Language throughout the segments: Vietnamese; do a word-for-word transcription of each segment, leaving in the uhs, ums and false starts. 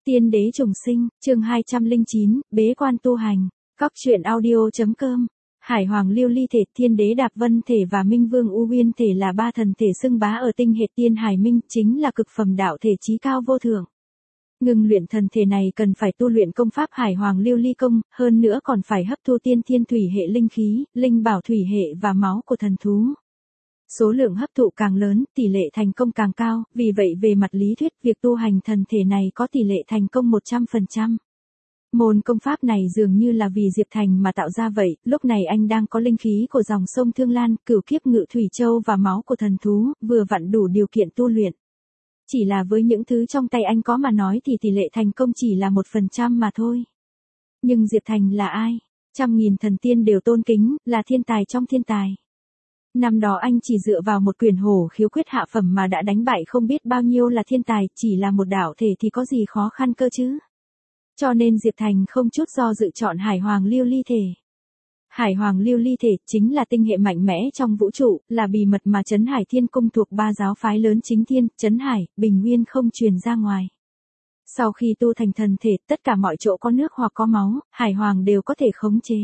Tiên đế trùng sinh, chương hai trăm lẻ chín, bế quan tu hành. Cóc truyện audio.com. Hải Hoàng Liêu Ly thể, Thiên đế Đạp Vân thể và Minh Vương U Uyên thể là ba thần thể xưng bá ở tinh hệ Tiên Hải Minh, chính là cực phẩm đạo thể chí cao vô thượng. Ngưng luyện thần thể này cần phải tu luyện công pháp Hải Hoàng Liêu Ly công, hơn nữa còn phải hấp thu tiên thiên thủy hệ linh khí, linh bảo thủy hệ và máu của thần thú. Số lượng hấp thụ càng lớn, tỷ lệ thành công càng cao, vì vậy về mặt lý thuyết, việc tu hành thần thể này có tỷ lệ thành công một trăm phần trăm. Môn công pháp này dường như là vì Diệp Thành mà tạo ra vậy, lúc này anh đang có linh khí của dòng sông Thương Lan, cửu kiếp ngự thủy châu và máu của thần thú, vừa vặn đủ điều kiện tu luyện. Chỉ là với những thứ trong tay anh có mà nói thì tỷ lệ thành công chỉ là một phần trăm mà thôi. Nhưng Diệp Thành là ai? Trăm nghìn thần tiên đều tôn kính, là thiên tài trong thiên tài. Năm đó anh chỉ dựa vào một quyển hổ khiếu quyết hạ phẩm mà đã đánh bại không biết bao nhiêu là thiên tài, chỉ là một đạo thể thì có gì khó khăn cơ chứ. Cho nên Diệp Thành không chút do dự chọn Hải Hoàng Liêu Ly thể. Hải Hoàng Liêu Ly thể chính là tinh hệ mạnh mẽ trong vũ trụ, là bí mật mà Trấn Hải Thiên Cung thuộc ba giáo phái lớn chính Thiên, Trấn Hải, Bình Nguyên không truyền ra ngoài. Sau khi tu thành thần thể, tất cả mọi chỗ có nước hoặc có máu, Hải Hoàng đều có thể khống chế.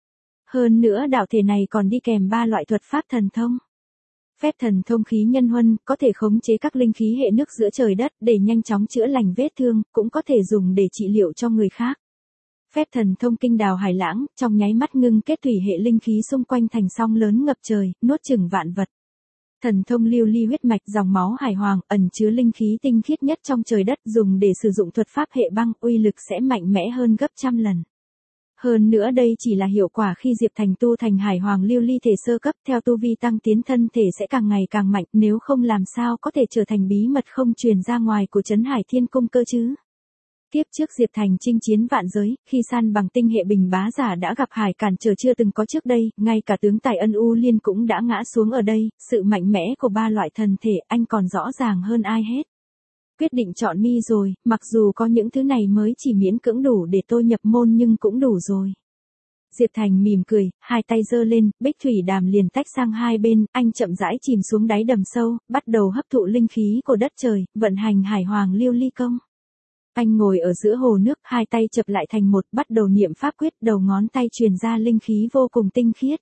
Hơn nữa đạo thể này còn đi kèm ba loại thuật pháp thần thông. Phép thần thông khí nhân huân, có thể khống chế các linh khí hệ nước giữa trời đất để nhanh chóng chữa lành vết thương, cũng có thể dùng để trị liệu cho người khác. Phép thần thông kinh đào hải lãng, trong nháy mắt ngưng kết thủy hệ linh khí xung quanh thành sóng lớn ngập trời, nuốt chửng vạn vật. Thần thông lưu ly huyết mạch, dòng máu hải hoàng, ẩn chứa linh khí tinh khiết nhất trong trời đất, dùng để sử dụng thuật pháp hệ băng, uy lực sẽ mạnh mẽ hơn gấp trăm lần. Hơn nữa đây chỉ là hiệu quả khi Diệp Thành tu thành Hải Hoàng Liêu Ly thể sơ cấp, theo tu vi tăng tiến thân thể sẽ càng ngày càng mạnh, nếu không làm sao có thể trở thành bí mật không truyền ra ngoài của Trấn Hải Thiên Cung cơ chứ. Tiếp trước Diệp Thành chinh chiến vạn giới, khi san bằng tinh hệ Bình Bá Giả đã gặp hải cản trở chưa từng có trước đây, ngay cả tướng tài Ân U Liên cũng đã ngã xuống ở đây, sự mạnh mẽ của ba loại thần thể anh còn rõ ràng hơn ai hết. Quyết định chọn mi rồi, mặc dù có những thứ này mới chỉ miễn cưỡng đủ để tôi nhập môn nhưng cũng đủ rồi. Diệp Thành mỉm cười, hai tay giơ lên, bích thủy đàm liền tách sang hai bên, anh chậm rãi chìm xuống đáy đầm sâu, bắt đầu hấp thụ linh khí của đất trời, vận hành Hải Hoàng Liêu Ly công. Anh ngồi ở giữa hồ nước, hai tay chập lại thành một, bắt đầu niệm pháp quyết, đầu ngón tay truyền ra linh khí vô cùng tinh khiết.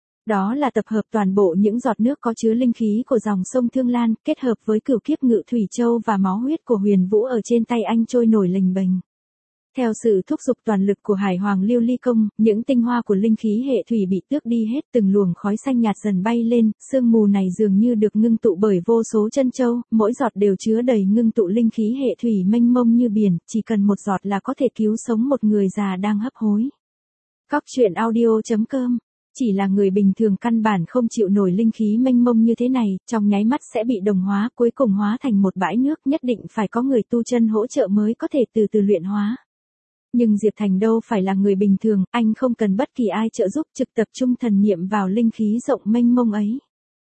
Đó là tập hợp toàn bộ những giọt nước có chứa linh khí của dòng sông Thương Lan, kết hợp với cửu kiếp ngự thủy châu và máu huyết của Huyền Vũ ở trên tay anh trôi nổi lềnh bềnh. Theo sự thúc giục toàn lực của Hải Hoàng Liêu Ly công, những tinh hoa của linh khí hệ thủy bị tước đi hết, từng luồng khói xanh nhạt dần bay lên, sương mù này dường như được ngưng tụ bởi vô số chân châu, mỗi giọt đều chứa đầy ngưng tụ linh khí hệ thủy mênh mông như biển, chỉ cần một giọt là có thể cứu sống một người già đang hấp hối. Cóc truyện audio.com. Chỉ là người bình thường căn bản không chịu nổi linh khí mênh mông như thế này, trong nháy mắt sẽ bị đồng hóa, cuối cùng hóa thành một bãi nước, nhất định phải có người tu chân hỗ trợ mới có thể từ từ luyện hóa. Nhưng Diệp Thành đâu phải là người bình thường, anh không cần bất kỳ ai trợ giúp, trực tập trung thần niệm vào linh khí rộng mênh mông ấy.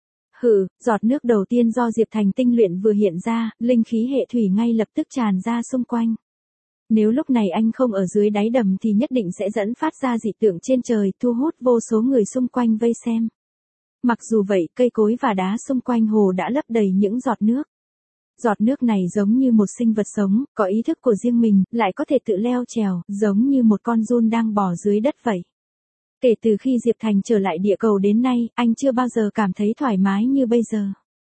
Hừ, giọt nước đầu tiên do Diệp Thành tinh luyện vừa hiện ra, linh khí hệ thủy ngay lập tức tràn ra xung quanh. Nếu lúc này anh không ở dưới đáy đầm thì nhất định sẽ dẫn phát ra dị tượng trên trời, thu hút vô số người xung quanh vây xem. Mặc dù vậy, cây cối và đá xung quanh hồ đã lấp đầy những giọt nước. Giọt nước này giống như một sinh vật sống, có ý thức của riêng mình, lại có thể tự leo trèo, giống như một con giun đang bò dưới đất vậy. Kể từ khi Diệp Thành trở lại địa cầu đến nay, anh chưa bao giờ cảm thấy thoải mái như bây giờ.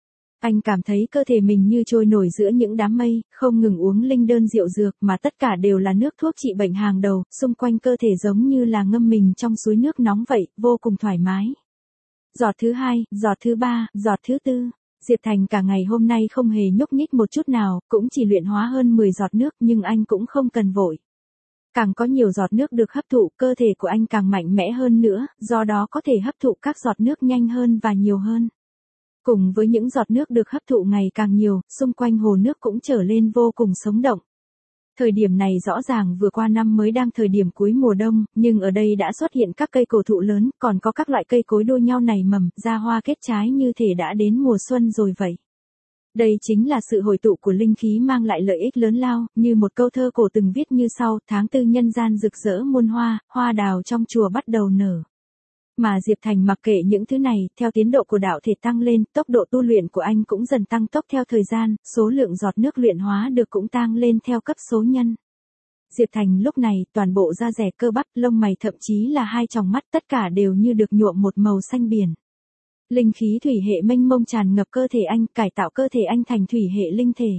Anh cảm thấy cơ thể mình như trôi nổi giữa những đám mây, không ngừng uống linh đơn rượu dược mà tất cả đều là nước thuốc trị bệnh hàng đầu, xung quanh cơ thể giống như là ngâm mình trong suối nước nóng vậy, vô cùng thoải mái. Giọt thứ hai, giọt thứ ba, giọt thứ tư. Diệp Thành cả ngày hôm nay không hề nhúc nhích một chút nào, cũng chỉ luyện hóa hơn mười giọt nước nhưng anh cũng không cần vội. Càng có nhiều giọt nước được hấp thụ, cơ thể của anh càng mạnh mẽ hơn nữa, do đó có thể hấp thụ các giọt nước nhanh hơn và nhiều hơn. Cùng với những giọt nước được hấp thụ ngày càng nhiều, xung quanh hồ nước cũng trở lên vô cùng sống động. Thời điểm này rõ ràng vừa qua năm mới đang thời điểm cuối mùa đông, nhưng ở đây đã xuất hiện các cây cổ thụ lớn, còn có các loại cây cối đua nhau nảy mầm, ra hoa kết trái như thể đã đến mùa xuân rồi vậy. Đây chính là sự hội tụ của linh khí mang lại lợi ích lớn lao, như một câu thơ cổ từng viết như sau: tháng tư nhân gian rực rỡ muôn hoa, hoa đào trong chùa bắt đầu nở. Mà Diệp Thành mặc kệ những thứ này, theo tiến độ của đạo thể tăng lên, tốc độ tu luyện của anh cũng dần tăng tốc theo thời gian, số lượng giọt nước luyện hóa được cũng tăng lên theo cấp số nhân. Diệp Thành lúc này toàn bộ da dẻ cơ bắp, lông mày thậm chí là hai tròng mắt tất cả đều như được nhuộm một màu xanh biển. Linh khí thủy hệ mênh mông tràn ngập cơ thể anh, cải tạo cơ thể anh thành thủy hệ linh thể.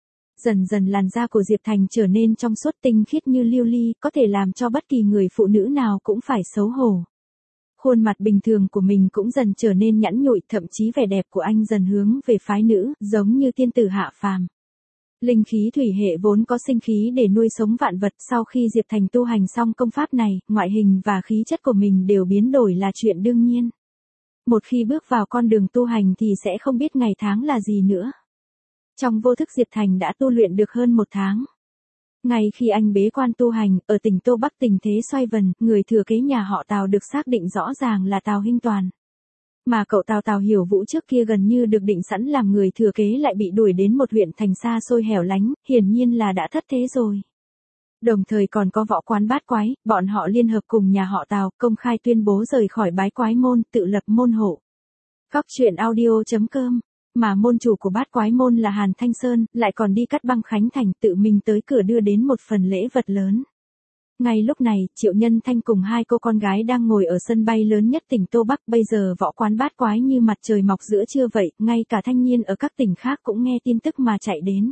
Dần dần làn da của Diệp Thành trở nên trong suốt tinh khiết như lưu ly, có thể làm cho bất kỳ người phụ nữ nào cũng phải xấu hổ. Khuôn mặt bình thường của mình cũng dần trở nên nhẵn nhụi, thậm chí vẻ đẹp của anh dần hướng về phái nữ, giống như tiên tử hạ phàm. Linh khí thủy hệ vốn có sinh khí để nuôi sống vạn vật, sau khi Diệp Thành tu hành xong công pháp này, ngoại hình và khí chất của mình đều biến đổi là chuyện đương nhiên. Một khi bước vào con đường tu hành thì sẽ không biết ngày tháng là gì nữa. Trong vô thức Diệp Thành đã tu luyện được hơn một tháng. Ngay khi anh bế quan tu hành, ở tỉnh Tô Bắc tình thế xoay vần, người thừa kế nhà họ Tào được xác định rõ ràng là Tào Hinh Toàn. Mà cậu Tào Tào Hiểu Vũ trước kia gần như được định sẵn làm người thừa kế lại bị đuổi đến một huyện thành xa xôi hẻo lánh, hiển nhiên là đã thất thế rồi. Đồng thời còn có Võ Quán Bát Quái, bọn họ liên hợp cùng nhà họ Tào, công khai tuyên bố rời khỏi Bái Quái môn, tự lập môn hộ. Góc truyện audio chấm com. Mà môn chủ của Bát Quái môn là Hàn Thanh Sơn, lại còn đi Cát Băng Khánh Thành tự mình tới cửa đưa đến một phần lễ vật lớn. Ngay lúc này, Triệu Nhân Thanh cùng hai cô con gái đang ngồi ở sân bay lớn nhất tỉnh Tô Bắc, bây giờ Võ Quán Bát Quái như mặt trời mọc giữa trưa vậy, ngay cả thanh niên ở các tỉnh khác cũng nghe tin tức mà chạy đến.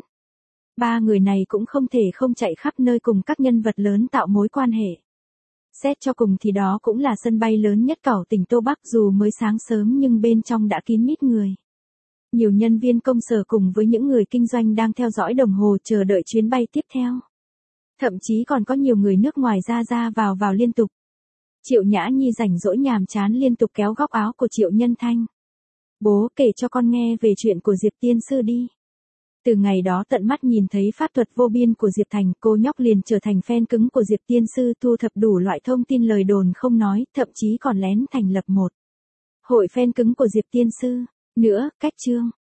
Ba người này cũng không thể không chạy khắp nơi cùng các nhân vật lớn tạo mối quan hệ. Xét cho cùng thì đó cũng là sân bay lớn nhất cảo tỉnh Tô Bắc, dù mới sáng sớm nhưng bên trong đã kín mít người. Nhiều nhân viên công sở cùng với những người kinh doanh đang theo dõi đồng hồ chờ đợi chuyến bay tiếp theo. Thậm chí còn có nhiều người nước ngoài ra ra vào vào liên tục. Triệu Nhã Nhi rảnh rỗi nhàm chán liên tục kéo góc áo của Triệu Nhân Thanh. Bố kể cho con nghe về chuyện của Diệp Tiên Sư đi. Từ ngày đó tận mắt nhìn thấy pháp thuật vô biên của Diệp Thành, cô nhóc liền trở thành fan cứng của Diệp Tiên Sư, thu thập đủ loại thông tin lời đồn không nói, thậm chí còn lén thành lập một hội fan cứng của Diệp Tiên Sư. Nữa, cách chương.